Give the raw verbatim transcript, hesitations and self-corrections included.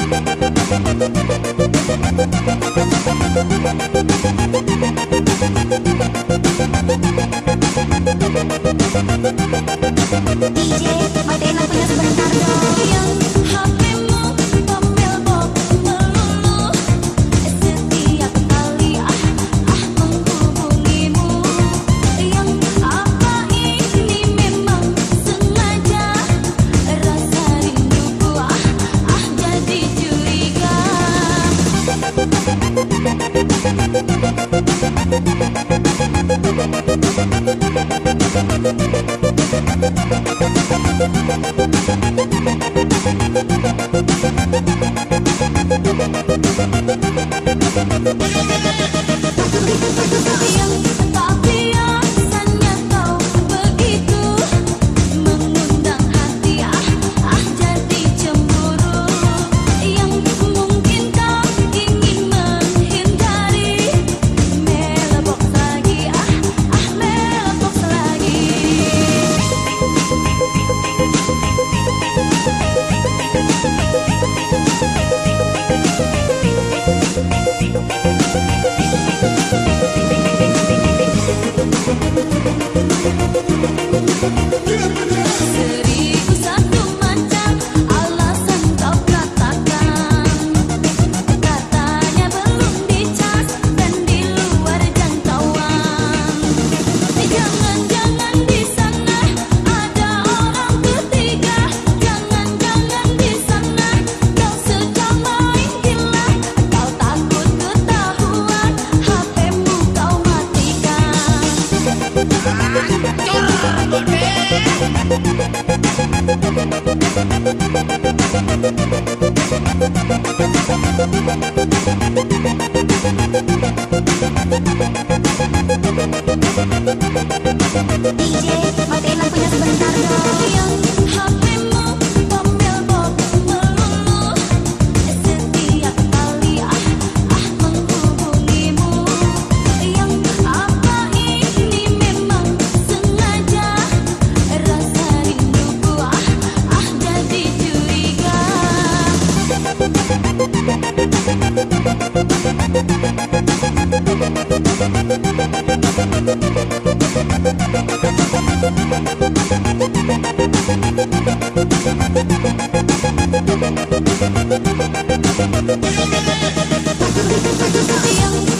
matiin lampunya sebentar dong. Yang H P-mu tombel bob melulu setiap kali ah ah menghubungimu. Yang apa ini memang sengaja? Rasa rinduku ah ah jadi curiga. Yang tak biasanya kau begitu mengundang hati ah ah jadi cemburu. Yang mungkin kau ingin menghindari, melebok lagi ah ah melebok lagi. Seribu satu macam alasan kau katakan, katanya belum dicas dan di luar jangkauan. Jangan-jangan di sana ada orang ketiga, jangan-jangan di sana kau sedang main gila. Kau takut ketahuan, H P-mu kau matikan. D J, matiin lampunya sebentar dong. Yang H P-mu tombel bob melulu setiap kali ah ah menghubungimu. Yang apa ini memang sengaja? Rasa rinduku ah ah jadi curiga. Yang